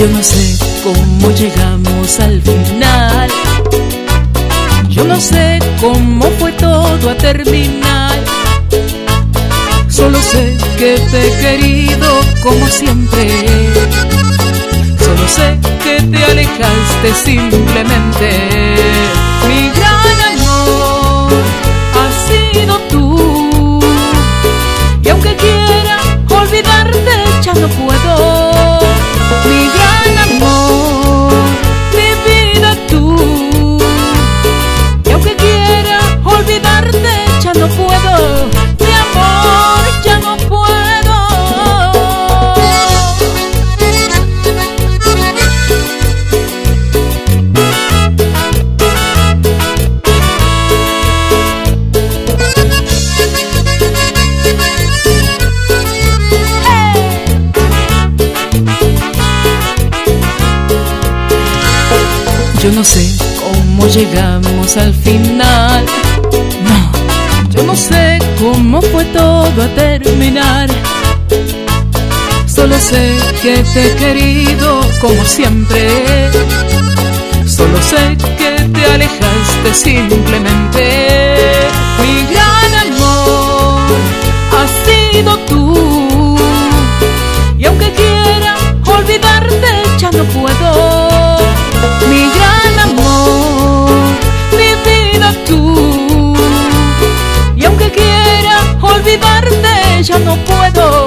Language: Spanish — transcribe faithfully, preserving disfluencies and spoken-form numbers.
Yo no sé cómo llegamos al final. Yo no sé cómo fue todo a terminar. Solo sé que te he querido como siempre. Solo sé que te alejaste simplemente. Mi gran amor has sido tú. Y aunque quiera olvidarte ya no puedo. Mi gran amor, mi vida tú. Y aunque quiera olvidarte ya no puedo. Mi amor, ya no puedo. Yo no sé cómo llegamos al final. No, yo no sé cómo fue todo a terminar. Solo sé que te he querido como siempre. Solo sé que te alejaste simplemente. Mi gran amor has sido tú. Y aunque quiera olvidarte ya no puedo. Mi gran amor, mi vida tú. Y aunque quiera olvidarte ya no puedo.